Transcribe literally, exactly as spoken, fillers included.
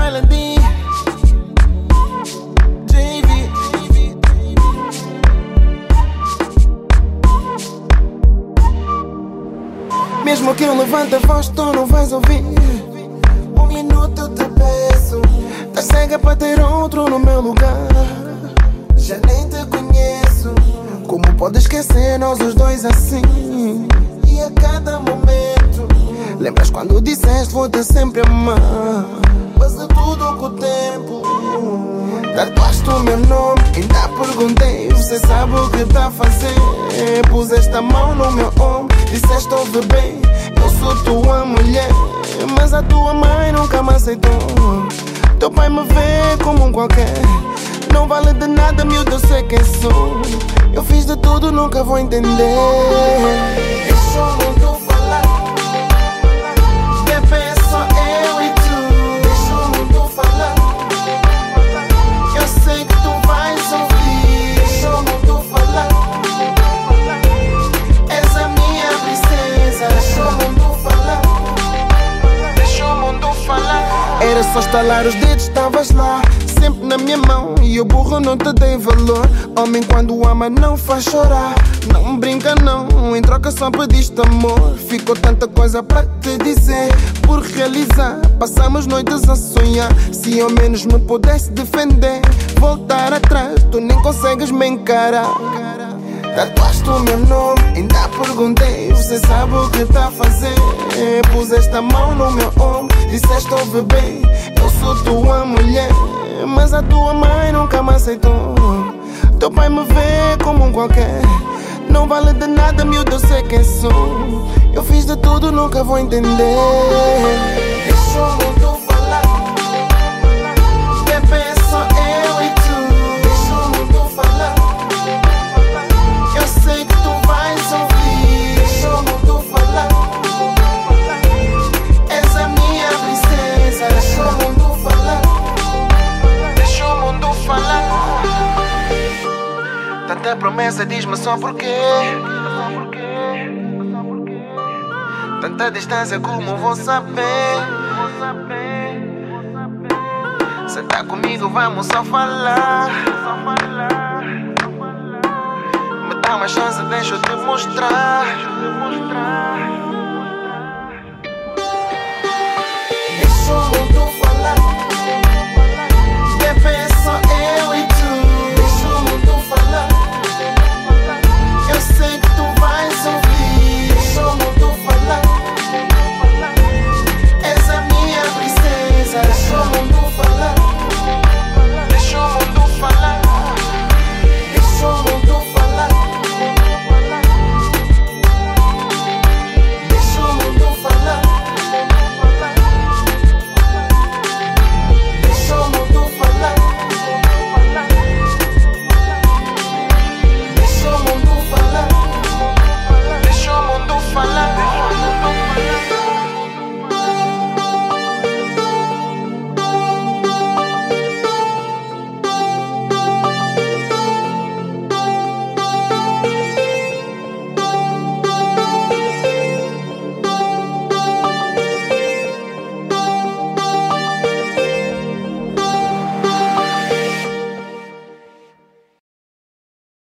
Island. J V. Mesmo que eu levante a voz, tu não vais ouvir. Um minuto eu te peço. Tá cega pra ter outro no meu lugar. Já nem te conheço. Como pode esquecer nós os dois assim? E a cada momento lembras quando disseste vou-te sempre amar. Passa tudo com o tempo. Tatuaste o meu nome, ainda perguntei. Você sabe o que tá a fazer? Puseste a mão no meu ombro, disseste ouve bem, eu sou tua mulher. Mas a tua mãe nunca me aceitou. Teu pai me vê como um qualquer. Não vale de nada, miúdo, eu sei quem sou. Eu fiz de tudo, nunca vou entender. Deixa o mundo falar. Bebê, só eu e tu. Deixa o mundo falar. Eu sei que tu vais ouvir. Deixa o mundo falar. És a minha princesa. Deixa o mundo falar. Deixa o mundo falar. Era só estalar os dedos, estavas lá, sempre na minha mão, e eu burro não te dei valor. Homem quando ama não faz chorar. Não brinca não, em troca só pediste amor. Ficou tanta coisa pra te dizer, por realizar. Passamos noites a sonhar. Se ao menos me pudesse defender, voltar atrás, tu nem consegues me encarar. Tatuaste o meu nome, ainda perguntei. Você sabe o que tá a fazer? Puseste a mão no meu ombro, disseste ouve bem, eu sou tua mulher. Mas a tua mãe nunca me aceitou. Teu pai me vê como um qualquer. Não vale de nada, miúdo, eu sei quem sou. Eu fiz de tudo, nunca vou entender. Deixa o mundo falar. Bebê, só eu e tu. Deixa o mundo falar. Eu sei que tu vais ouvir. Deixa o mundo falar. És a minha princesa. Deixa o mundo falar. Deixa o mundo falar. Tanta promessa, diz-me só porquê. Tanta distância, como vou saber? Se tá comigo, vamos só falar. Me dá uma chance, deixa eu te mostrar. Deixa eu